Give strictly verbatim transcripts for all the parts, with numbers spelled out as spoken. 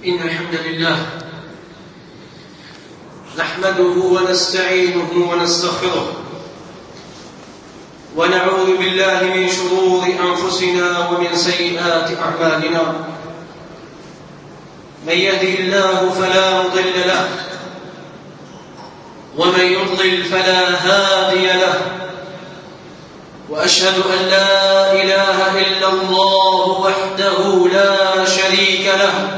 إن الحمد لله نحمده ونستعينه ونستغفره ونعوذ بالله من شرور أنفسنا ومن سيئات أعمالنا. من يهده الله فلا مضل له ومن يضلل فلا هادي له، وأشهد أن لا إله إلا الله وحده لا شريك له،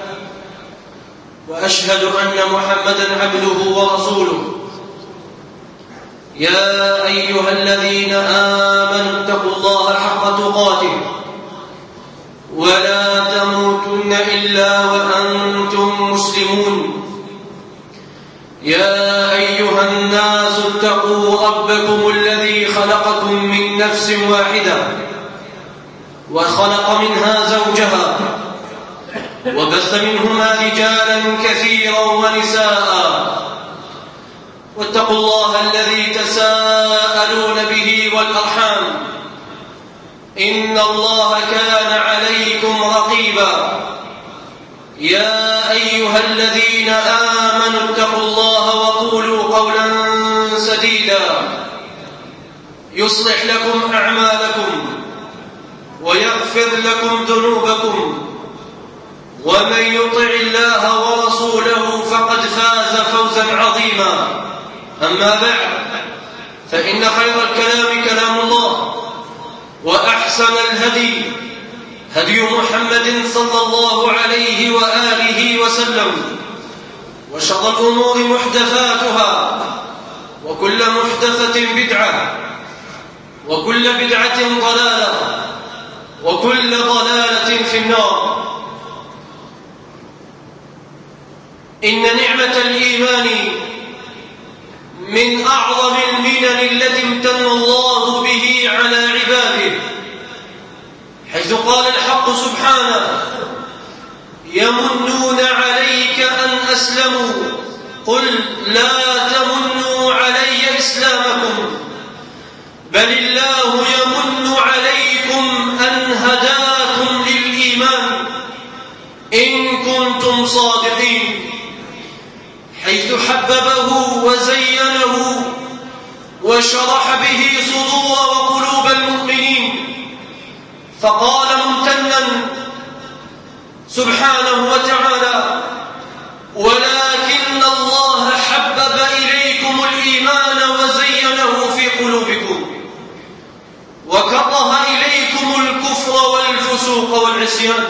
وأشهد أن محمدًا عبده ورسوله. يا أيها الذين آمنوا اتقوا الله حق تقاته ولا تموتن إلا وأنتم مسلمون. يا أيها الناس اتقوا ربكم الذي خلقكم من نفس واحدة وخلق منها زوجها وبث منهما رجالا كثيرا ونساء، واتقوا الله الذي تساءلون به والأرحام إن الله كان عليكم رقيبا. يا أيها الذين آمنوا اتقوا الله وقولوا قولا سديدا يصلح لكم أعمالكم ويغفر لكم ذنوبكم، ومن يطع الله ورسوله فقد فاز فوزا عظيما. أما بعد، فإن خير الكلام كلام الله، وأحسن الهدي هدي محمد صلى الله عليه وآله وسلم، وشر الأمور محدثاتها، وكل محدثة بدعة، وكل بدعة ضلالة، وكل ضلالة في النار. إن نعمة الإيمان من أعظم المنن التي امتن الله به على عباده، حيث قال الحق سبحانه: يمنون عليك أن أسلموا قل لا تمنوا علي إسلامكم بل الله يمن عليكم أن هداكم للإيمان إن كنتم صادقين، حيث حببه وزينه وشرح به صدور وقلوب المؤمنين، فقال ممتنا سبحانه وتعالى: ولكن الله حبب إليكم الإيمان وزينه في قلوبكم وكره إليكم الكفر والفسوق والعصيان.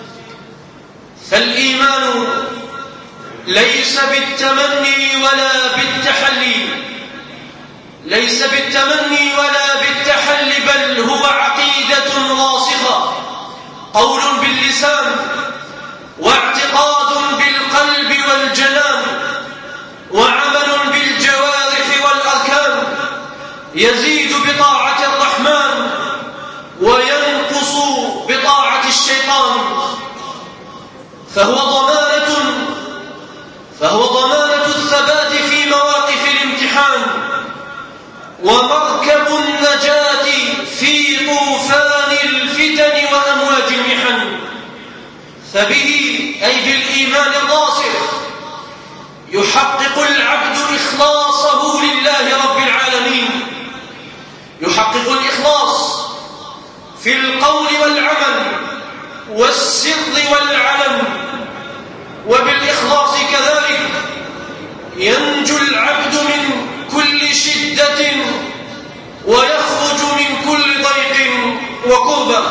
فالإيمان ليس بالتمني ولا بالتحلي ليس بالتمني ولا بالتحلي بل هو عقيدة راسخة، قول باللسان واعتقاد بالقلب والجنان وعمل بالجوارح والأركان، يزيد بطاعة الرحمن وينقص بطاعة الشيطان، فهو ضمانة فهو ضمانة الثبات في مواقف الامتحان، ومركب النجاة في طوفان الفتن وأمواج المحن. فبه أي بالإيمان الراسخ يحقق العبد إخلاصه لله رب العالمين، يحقق الإخلاص في القول والعمل والسر والعلن، وبالإخلاص كذلك ينجو العبد من كل شدة ويخرج من كل ضيق وكربة.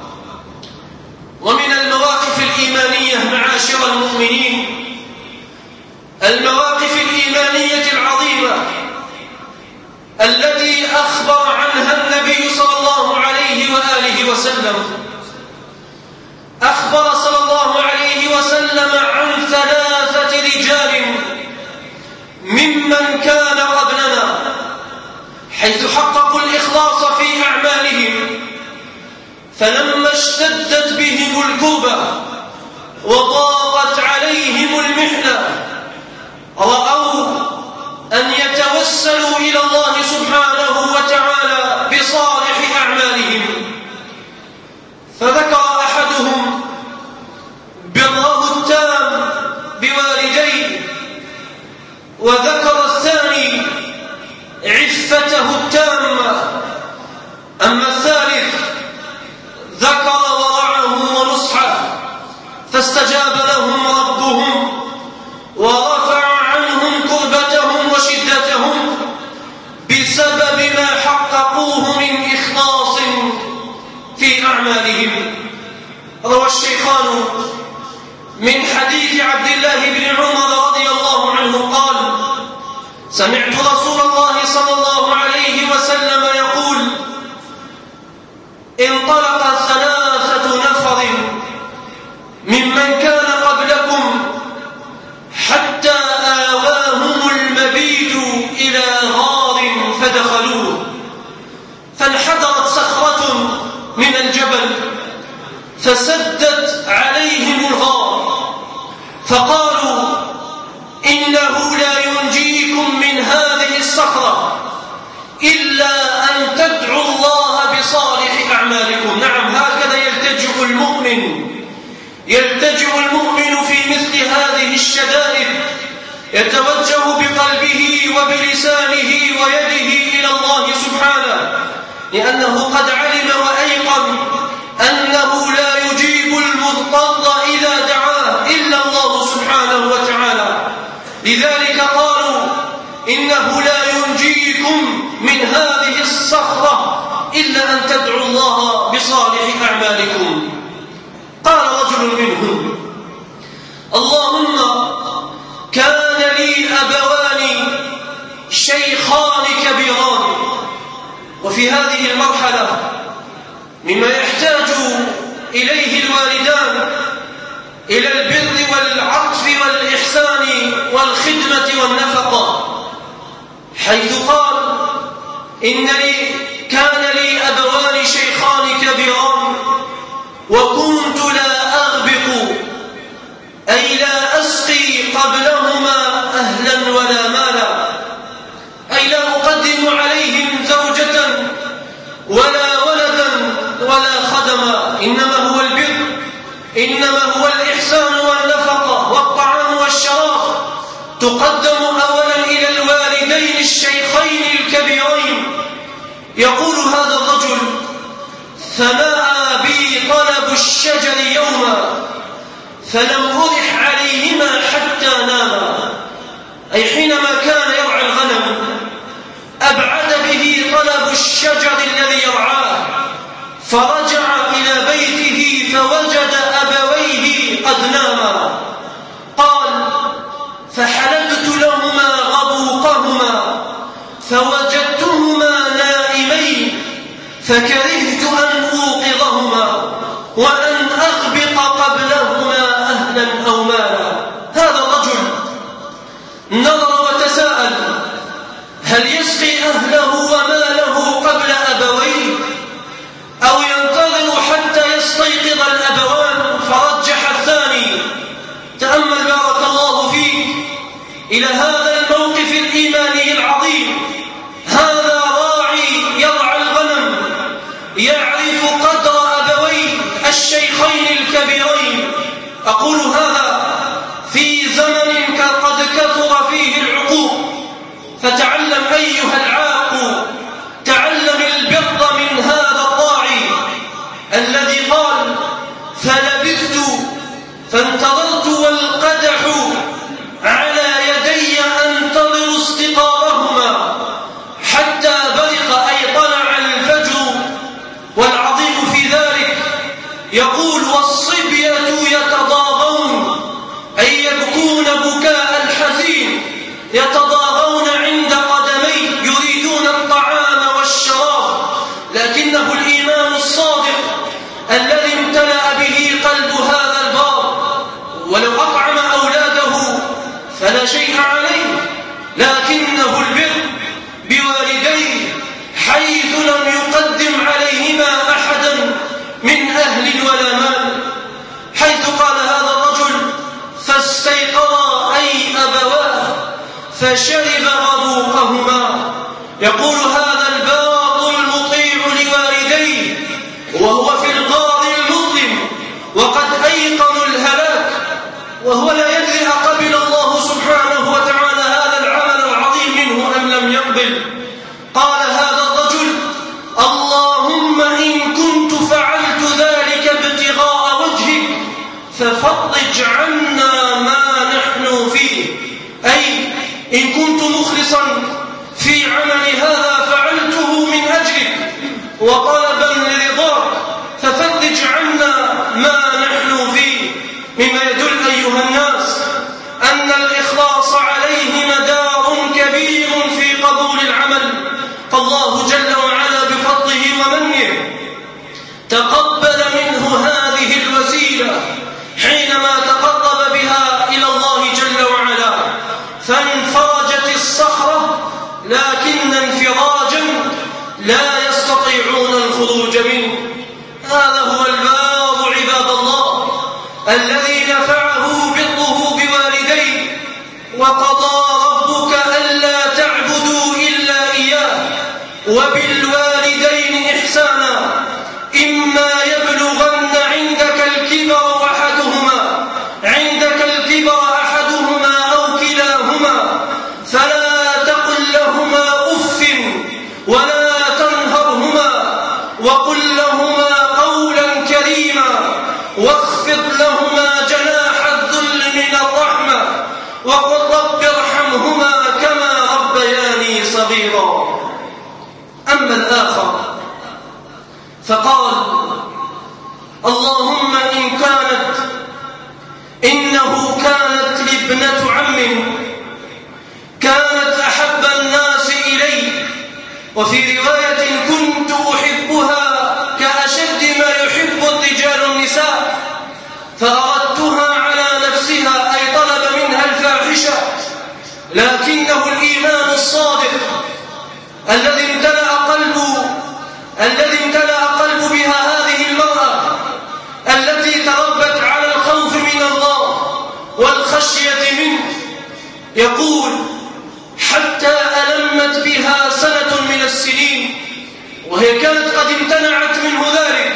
ومن المواقف الإيمانية معاشر المؤمنين المواقف الإيمانية العظيمة التي أخبر عنها النبي صلى الله عليه وآله وسلم. أخبر صلى الله عليه وسلم عن ثلاثة رجال ممن كان قبلنا، حيث حققوا الإخلاص في أعمالهم، فلما اشتدت بهم الكربة وضاقت عليهم المحنة رأوا أن يتوسلوا إلى الله سبحانه وتعالى بصالح أعمالهم، فذكر أحدهم بره التام وذكر الثاني عفته التامة. أما الثالث ذكر ورعه ونصحه فاستجاب لهم ربهم ورفع عنهم كربتهم وشدتهم بسبب ما حققوه من إخلاص في أعمالهم. روى الشيخان من حديث عبد الله بن عمر رضي الله عنه قال: سمعت رسول الله صلى الله عليه وسلم يقول: انطلق ثلاثة نفر ممن كان قبلكم حتى آواهم المبيت إلى غار فدخلوه، فانحدرت صخرة من الجبل فسدت عليهم الغار، فقالوا: إنه لا ينجيكم من هذه الصخرة إلا أن تدعوا الله بصالح أعمالكم. نعم، هكذا يلتجئ المؤمن يلتجئ المؤمن في مثل هذه الشدائد، يتوجه بقلبه وبلسانه ويده إلى الله سبحانه، لأنه قد علم وأيقن أنه لا يجيب المضطر إذا دعاه إلا الله سبحانه وتعالى. لذلك قالوا: إنه لا ينجيكم من هذه الصخرة إلا أن تدعوا الله بصالح أعمالكم. قال رجل منهم: اللهم كان لي أبوان شيخان كبيران. وفي هذه المرحلة مما يحتاج إليه الوالدان إلى البر والعطف والإحسان والخدمة والنفقة، حيث قال: إن لي كان لي أبوان شيخان كبيران وكنت لا أغبق، أي لا أسقي قبلهما أهلا ولا مالا، أي لا أقدم عليهم زوجة ولا ولدا ولا خدما، إنما هو البر، إنما هو الإحسان والنفقة والطعام والشراب تقدم أولا إلى الوالدين الشيخين الكبيرين. يقول هذا الرجل: فنأى بي طلب الشجر يوما فلم أرح عليهما حتى ناما، أي حينما كان يرعى الغنم أبعد به طلب الشجر الذي يرعاه، فرجع إلى بيته فوجد أبويه قد ناما. قال: فحلبت لهما غبوقهما فوجدتهما نائمين، فكرهت أن أوقظهما وأن أغبق قبلهما أهلا أو مالا. هذا الرجل نظر وتساءل: هل يسقي أهله وماله قبل أبويه أو ينتظر حتى يستيقظ الأبوان؟ فرجح الثاني. تأمل بارك الله فيك إلى هذا الموقف الإيماني العظيم. هذا راعي يرعى الغنم يعرف قدر أبويه الشيخين الكبيرين. أقول هذا في زمن قد كثر فيه العقوق، فتعلم أيها العاق، تعلم البر من هذا الراعي الذي قال: فلبثت فانتظرت والقدح على يدي أنتظر استقامهما حتى برق، أي طلع الفجر. والعظيم في ذلك يقول: والصبية يتضاغون، أي يبكون بكاء الحزين، يتضاغون عند قدمي يريدون الطعام والشراب، لكنه الإيمان الصادق الذي امتلأ به قلب هذا البار ولو أطعم أولاده فلا شيء عليه، لكنه البر بوالديه حيث لم يقدم عليهما أحدا من أهل ولا مال، حيث قال هذا الرجل: فاستيقظا أي أبواه فشرب غبوقهما. يقول هذا البار المطيع لوالديه وهو في الغار المظلم وقد أيقنوا الهلاك، وهو لا يدري أقبل الله سبحانه وتعالى هذا العام ففرج عنا ما نحن فيه، أي إن كنت مخلصا في عمل هذا فعلته من أجلك وطلبا لرضاك ففرج عنا ما نحن فيه، مما يدل أيها الناس أن الإخلاص عليه مدار كبير في قبول العمل، فالله جل وعلا بفضله ومنه تقبل منه هذه الوسيلة حينما تقرب بها إلى الله جل وعلا، فانفرجت الصخرة لكن انفراجا لا يستطيعون الخروج منه. هذا هو الباب عباد الله الذي نفعه بره بوالديه، وقضى ربك ألا تعبدوا إلا إياه وبالوالدين إحسانا، إما يبلغن عندك الكبر أحدهما عندك الكبر أحدهما أو كلاهما فلا تقل لهما أف ولا تنهرهما وقل لهما قولا كريما واخفض لهما جناح الذل من الرحمة وقل رب ارحمهما كما ربياني صغيرا. أما الآخر فقال اللهم إن كانت إنه كانت لابنة عم كانت أحب الناس إلي، وفي رواية كنت أحبها كأشد ما يحب الرجال النساء، فأردتها على نفسها أي طلب منها الفاحشة، لكنه الإيمان الصادق الذي امتلأ قلبه الذي امتلأ قلب بها هذه المرأة التي تربت على الخوف من الله والخشية منه، يقول حتى ألمت بها سنة من السنين وهي كانت قد امتنعت منه ذلك،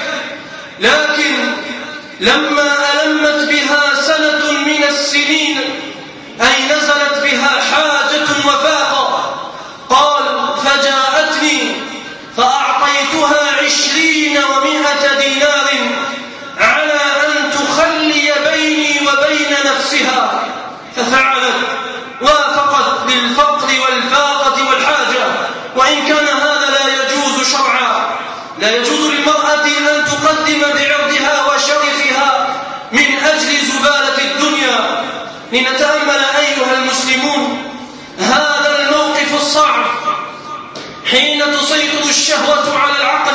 لكن لما ألمت بها سنة من السنين أي نزلت بها حاجة وفاقة، قال فجاءتني فأعطيتها عشرين ومائة دينار على أن تخلي بيني وبين نفسها، ففعلت وافقت للفقر والفاقة والحاجة، وإن كان هذا لا يجوز شرعا، لا يجوز للمرأة أن تقدم بعرضها وشرفها من أجل زبالة الدنيا. لنتأمل أيها المسلمون هذا الموقف الصعب حين تسيطر الشهوة على العقل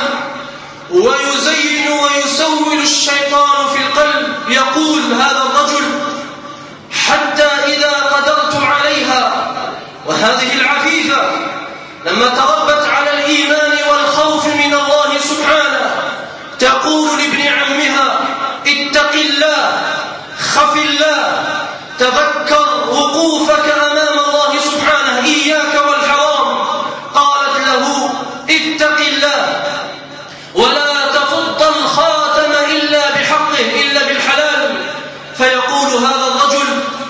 ويزين ويسول الشيطان في القلب. يقول هذا الرجل حتى إذا قدرت عليها، وهذه العفيفة لما تربت على الإيمان والخوف من الله سبحانه تقول لابن عمها اتق الله خف الله تذكر وقوفك أمام الله سبحانه إياك والحرام. قالت له اتق الله ولا تفض الخاتم إلا بحقه إلا بالحلال. فيقول هذا الرجل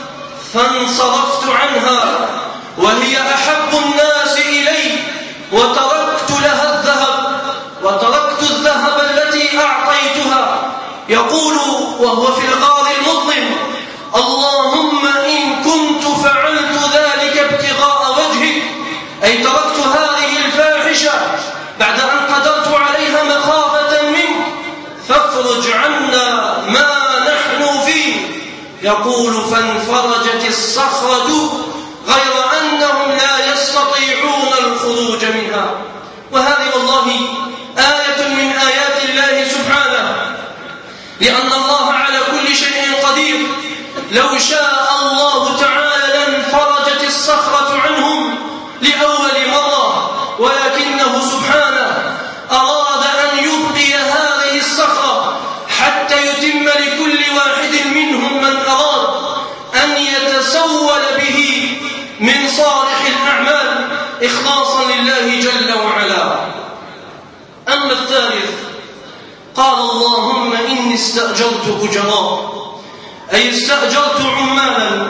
فانصرفت عنها وهي أحب الناس إلي وتركت لها الذهب وتركت الذهب التي أعطيتها. يقول وهو في الغار المظلم اللهم إن كنت فعلت ذلك ابتغاء وجهك، أي تركت هذه الفاحشة بعد أن قدرت عليها مخافة منك، فافرج عنا ما نحن فيه. يقول فانفرجت الصخرة غير أنهم لا يستطيعون الخروج منها. وهذه والله آية من آيات الله سبحانه، لأن الله على كل شيء قدير. لو شاء الله تعالى لانفرجت الصخرة عنهم لأول مرة، ولكنه سبحانه أراد أن يبقي هذه الصخرة حتى يتم لكل واحد منهم من أراد أن يتسول به من صالح الأعمال إخلاصا لله جل وعلا. أما الثالث قال اللهم إني استأجرت أجراء، أي استأجرت عمالا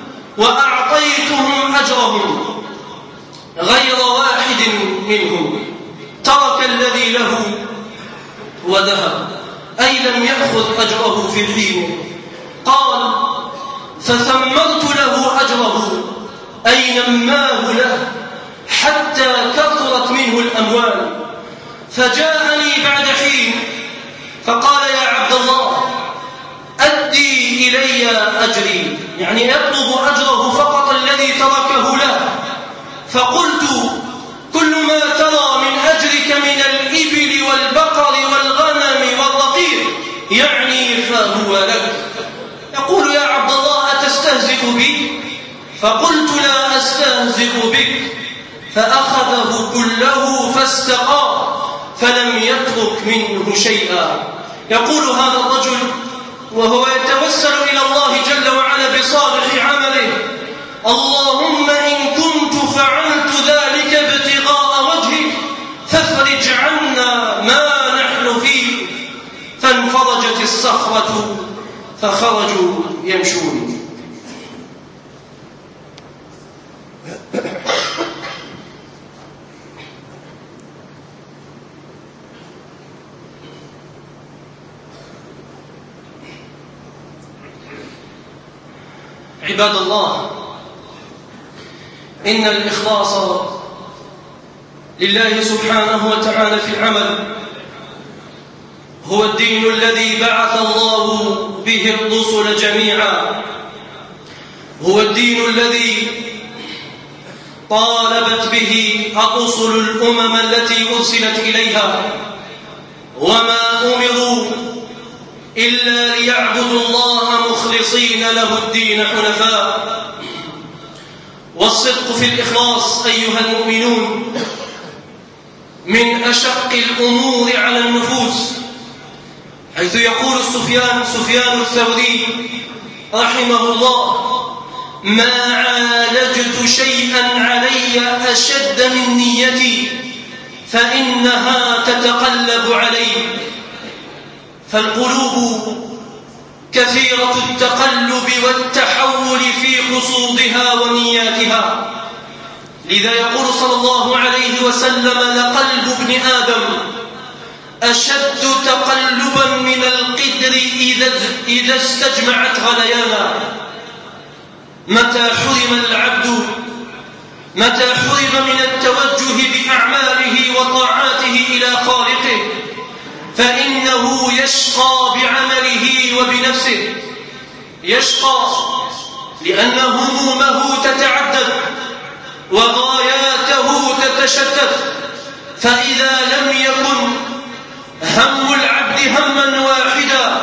وأعطيتهم أجرهم غير واحد منهم ترك الذي له وذهب، أي لم يأخذ أجره في الحين. قال: فثمرت له أجره أي نماه له حتى كثرت منه الأموال، فجاءني بعد حين فقال: يا عبد الله أدي إلي أجري، يعني يطلب أجره فقط الذي تركه له. فقلت: كل ما ترى من أجرك من الإبل والبقر والغنم والرقيق يعني فهو لك. يقول: يا عبد الله أتستهزئ بي؟ فقلت: لا أستهزئ بك. فأخذه كله فاستقى فلم يترك منه شيئا. يقول هذا الرجل وهو يتوسل إلى الله جل وعلا بصالح عمله: اللهم إن كنت فعلت ذلك ابتغاء وجهك فافرج عنا ما نحن فيه. فانفرجت الصخرة فخرجوا يمشون. عباد الله، إن الإخلاص لله سبحانه وتعالى في العمل هو الدين الذي بعث الله به الرسل جميعا، هو الدين الذي طالبت به الرسل الأمم التي أرسلت إليها، وما أمروا إلا ليعبدوا الله مخلصين له الدين حنفاء. والصدق في الإخلاص أيها المؤمنون من أشق الأمور على النفوس، حيث يقول سفيان سفيان الثوري رحمه الله: ما عالجت شيئا علي أشد من نيتي فإنها تتقلب علي. فالقلوب كثيرة التقلب والتحول في خصوصها ونياتها، لذا يقول صلى الله عليه وسلم: لقلب ابن آدم أشد تقلبا من القدر إذا استجمعت غليانا. متى حرم العبد متى حرم من التوجه بأعماله وطاعاته إلى خالقه فإنه يشقى بعمله وبنفسه. يشقى لأن همومه تتعدد وغاياته تتشتت، فإذا لم يكن هم العبد هما واحدا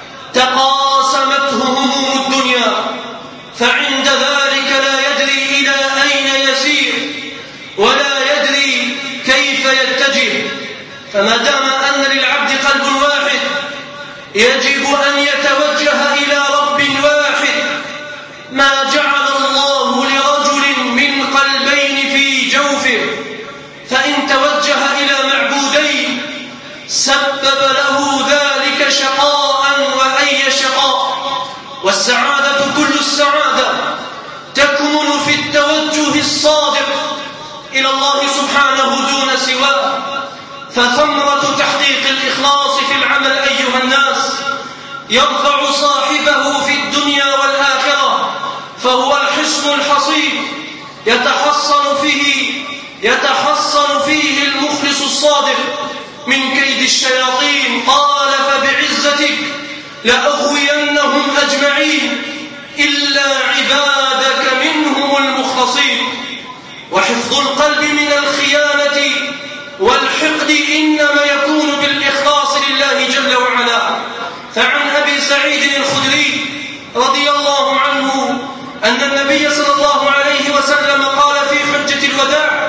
تقاسمته هموم الدنيا، فعند ذلك لا يدري إلى أين يسير ولا يدري كيف يتجه. فما دام أن للعبد قلب واحد يجب أن يتوجه إلى رب واحد. ما جعل الله لرجل من قلبين في جوفه، فإن توجه إلى معبودين سبب له ذلك شقاء وأي شقاء. والسعادة كل السعادة تكمن في التوجه الصادق إلى الله سبحانه دون سواه. فثمرة تحقيق الإخلاص في العمل أيها الناس يرفع صاحبه في الدنيا والآخرة، فهو الحصن الحصين يتحصن فيه يتحصن فيه المخلص الصادق من كيد الشياطين. قال: فبعزتك لأغوينهم أجمعين إلا عبادك منهم المخلصين. وحفظ القلب من الخيانة والحقد إنما يكون بالإخلاص لله جل وعلا. فعن أبي سعيد الخدري رضي الله عنه أن النبي صلى الله عليه وسلم قال في حجة الوداع: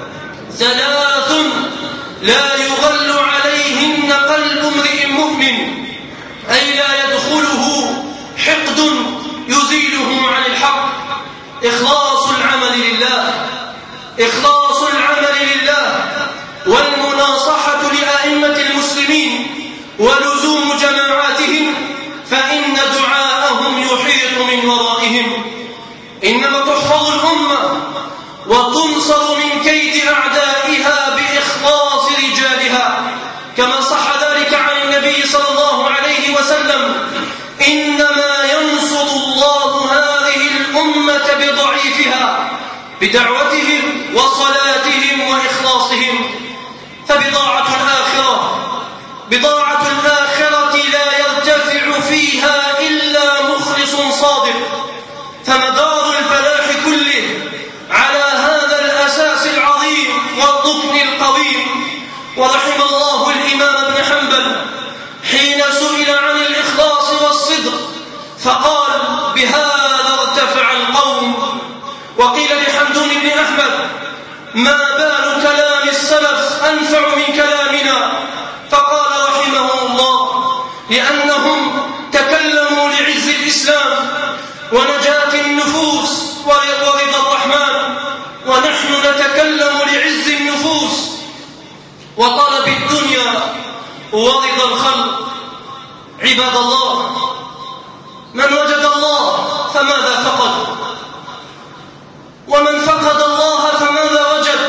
ثلاث لا يغل عليهن قلب امرئ مؤمن، أي لا يدخله حقد يزيله عن الحق. إخلاص العمل لله إخلاص العمل لله والمناصحة لأئمة المسلمين ولزوم جماعاتهم، فإن دعاءهم يحيط من ورائهم. إنما تحفظ الأمة وتنصر من كيد أعدائها بإخلاص رجالها، كما صح ذلك عن النبي صلى الله عليه وسلم: إنما ينصر وظائفها بدعوتهم وصلاتهم وإخلاصهم. فبضاعة الآخرة بضاعة الآخرة لا يرتفع فيها إلا مخلص صادق. فمدار الفلاح كله على هذا الأساس العظيم والركن القويم. ورحم الله الإمام ابن حنبل حين سئل عن الإخلاص والصدق فقال: بهذا ارتفع القوم. وقيل لحمدون بن أحمد: ما بال كلام السلف أنفع من كلامنا؟ فقال رحمه الله: لأنهم تكلموا لعز الإسلام ونجاة النفوس ورضا الرحمن، ونحن نتكلم لعز النفوس وطلب الدنيا ورضا الخلق. عباد الله، من وجد الله فماذا فقد؟ ومن فقد الله فماذا وجد؟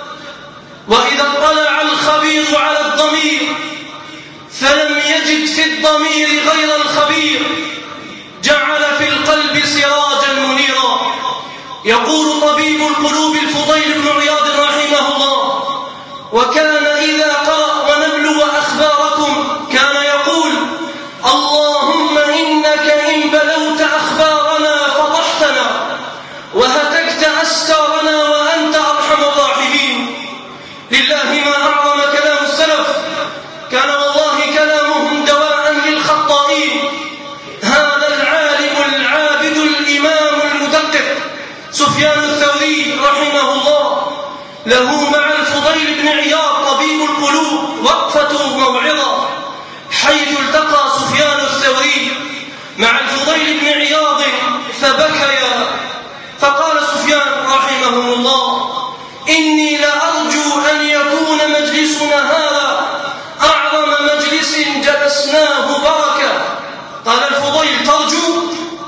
وإذا اطلع الخبير على الضمير فلم يجد في الضمير غير الخبير جعل في القلب سراجا منيرا. يقول طبيب القلوب الفضيل بن عياض رحمه الله: وكان إذا قرأ ونبلو أخباركم كان يقول: اللهم إنك إن بلوت أخبارنا فضحتنا وهتكت أستارنا وأنت أرحم الراحمين. لله ما أعظم كلام السلف، كان والله كلامهم دواء للخطائين. هذا العالم العابد الإمام المدقق سفيان الثوري رحمه الله له مع الفضيل بن عياض طبيب القلوب وقفة موعظة، حيث التقى سفيان الثوري مع الفضيل بن عياض فبكيا، فقال سفيان رحمه الله: إني لأرجو أن يكون مجلسنا هذا أعظم مجلس جلسناه بركة. قال الفضيل: ترجو؟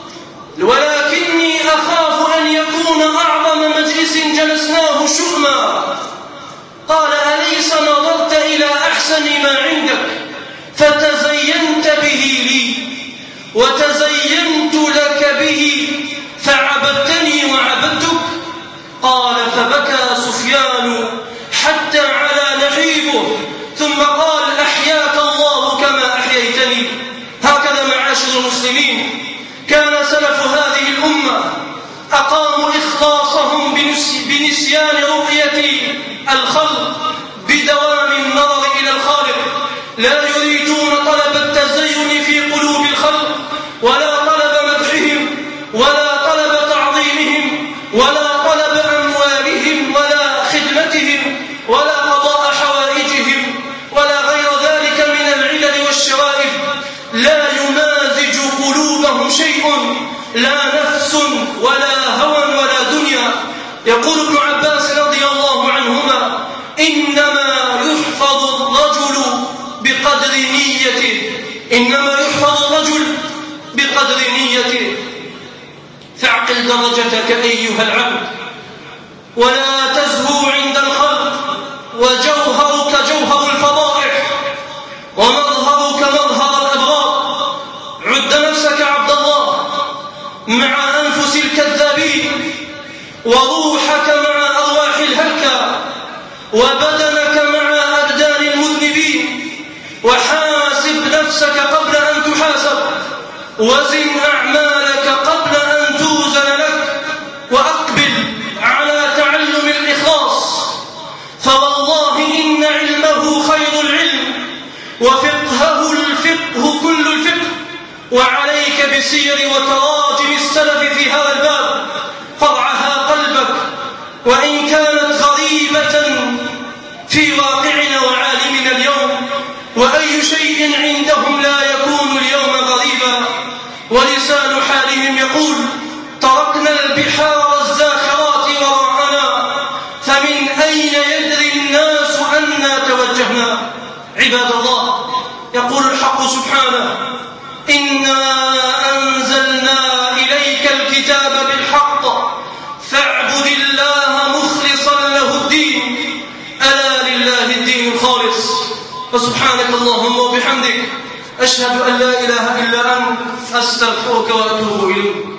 ولكني أخاف أن يكون أعظم مجلس جلسناه شؤما. قال: أليس نظرت إلى أحسن ما عندك فتزينت به لي وتزينت لك به فعبدتني وعبدتك؟ قال: فبكى سفيان حتى على نحيبه ثم قال: أحياك الله كما أحييتني. هكذا معاشر المسلمين كان سلف هذه الأمة، أقاموا إخلاصهم بنسيان رؤية الخلق بدوام النظر إلى الخالق، لا يريدون طلب التزين في قلوب الخلق ولا طلب مدحهم ولا طلب تعظيمهم ولا طلب أموالهم ولا خدمتهم ولا قضاء حوائجهم ولا غير ذلك من العلل والشرائف. لا يمازج قلوبهم شيء، لا نفس ولا هوى ولا دنيا. يقول ابن عباس رضي الله عنهما: إنما يحفظ الرجل بقدر نيته، إنما يحفظ الرجل بقدر نيته. فاعقل درجتك أيها العبد ولا تزهو عند الخلق، وجوهرك جوهر الفضائح ومظهرك مظهر الأبرار. عد نفسك عبد الله مع أنفس الكذابين، وروحك مع أرواح الهلكى، وبدنك مع أبدان المذنبين. وحاسب نفسك قبل أن تحاسب، وزن أعمالك قبل أن توزن لك، وأقبل على تعلم الإخلاص، فوالله إن علمه خير العلم وفقهه الفقه كل الفقه. وعليك بسير وتراجم السلف في هذا الباب، فضعها قلبك وإن كانت غريبة في واقعنا وعالمنا اليوم. وأي شيء عندهم لا يكون اليوم غريبا، ولسان حالهم يقول: تركنا البحار الزاخرات وراءنا فمن أين يدري الناس أنا توجهنا. عباد الله، يقول الحق سبحانه: إنا أنزلنا إليك الكتاب بالحق فاعبد الله مخلصا له الدين، ألا لله الدين الخالص. وسبحانك اللهم وبحمدك أشهد أن لا إله إلا أنت أستغفرك وأتوب إليك.